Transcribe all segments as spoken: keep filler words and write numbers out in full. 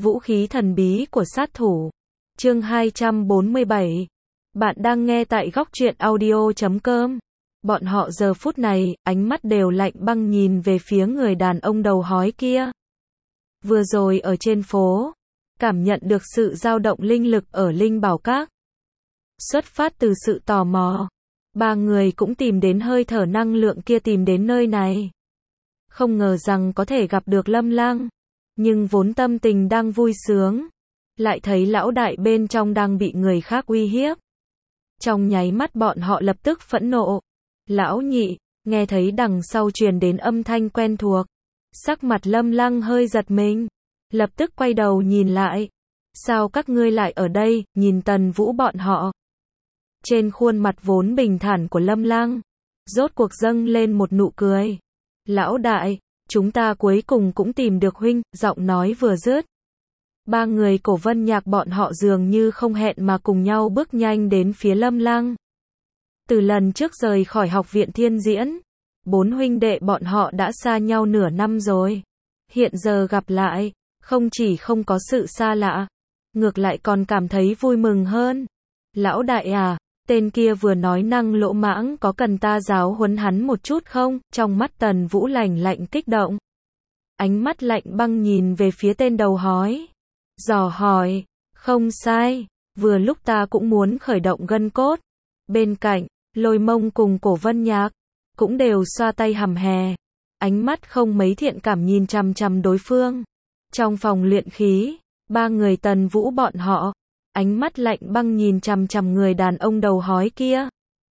Vũ khí thần bí của sát thủ. Chương hai trăm bốn mươi bảy. Bạn đang nghe tại góc truyện audio chấm com. Bọn họ giờ phút này, ánh mắt đều lạnh băng nhìn về phía người đàn ông đầu hói kia. Vừa rồi ở trên phố, cảm nhận được sự dao động linh lực ở Linh Bảo Các. Xuất phát từ sự tò mò, ba người cũng tìm đến hơi thở năng lượng kia, tìm đến nơi này. Không ngờ rằng có thể gặp được Lâm Lang, nhưng vốn tâm tình đang vui sướng, lại thấy lão đại bên trong đang bị người khác uy hiếp. Trong nháy mắt bọn họ lập tức phẫn nộ. Lão nhị, nghe thấy đằng sau truyền đến âm thanh quen thuộc. Sắc mặt Lâm Lang hơi giật mình, lập tức quay đầu nhìn lại. Sao các ngươi lại ở đây? Nhìn Tần Vũ bọn họ. Trên khuôn mặt vốn bình thản của Lâm Lang, rốt cuộc dâng lên một nụ cười. Lão đại, chúng ta cuối cùng cũng tìm được huynh. Giọng nói vừa dứt, ba người Cổ Vân Nhạc bọn họ dường như không hẹn mà cùng nhau bước nhanh đến phía Lâm Lang. Từ lần trước rời khỏi học viện Thiên Diễn, bốn huynh đệ bọn họ đã xa nhau nửa năm rồi. Hiện giờ gặp lại, không chỉ không có sự xa lạ, ngược lại còn cảm thấy vui mừng hơn. Lão đại à, tên kia vừa nói năng lỗ mãng, có cần ta giáo huấn hắn một chút không? Trong mắt Tần Vũ lạnh lạnh kích động, ánh mắt lạnh băng nhìn về phía tên đầu hói, dò hỏi. Không sai, vừa lúc ta cũng muốn khởi động gân cốt. Bên cạnh, Lôi Mông cùng Cổ Vân Nhạc cũng đều xoa tay hầm hè, ánh mắt không mấy thiện cảm nhìn chằm chằm đối phương. Trong phòng luyện khí, ba người Tần Vũ bọn họ, ánh mắt lạnh băng nhìn chằm chằm người đàn ông đầu hói kia.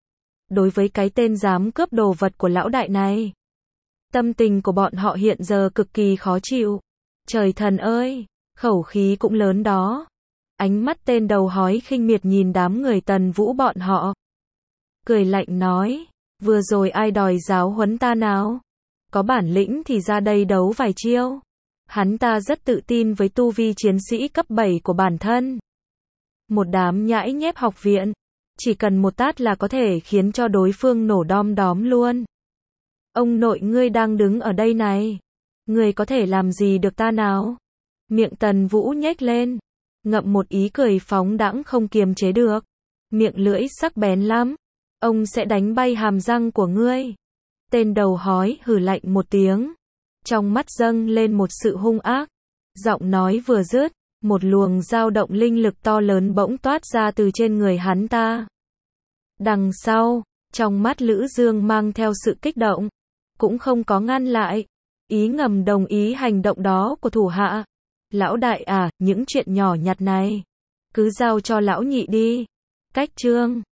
Đối với cái tên dám cướp đồ vật của lão đại này, tâm tình của bọn họ hiện giờ cực kỳ khó chịu. Trời thần ơi, khẩu khí cũng lớn đó. Ánh mắt tên đầu hói khinh miệt nhìn đám người Tần Vũ bọn họ, cười lạnh nói, vừa rồi ai đòi giáo huấn ta nào? Có bản lĩnh thì ra đây đấu vài chiêu. Hắn ta rất tự tin với tu vi chiến sĩ cấp bảy của bản thân. Một đám nhãi nhép học viện, chỉ cần một tát là có thể khiến cho đối phương nổ đom đóm luôn. Ông nội ngươi đang đứng ở đây này, ngươi có thể làm gì được ta nào? Miệng Tần Vũ nhếch lên, ngậm một ý cười phóng đãng không kiềm chế được. Miệng lưỡi sắc bén lắm, ông sẽ đánh bay hàm răng của ngươi. Tên đầu hói hừ lạnh một tiếng, trong mắt dâng lên một sự hung ác. Giọng nói vừa dứt, một luồng dao động linh lực to lớn bỗng toát ra từ trên người hắn ta. Đằng sau, trong mắt Lữ Dương mang theo sự kích động, cũng không có ngăn lại, ý ngầm đồng ý hành động đó của thủ hạ. Lão đại à, những chuyện nhỏ nhặt này cứ giao cho lão nhị đi. Cách chương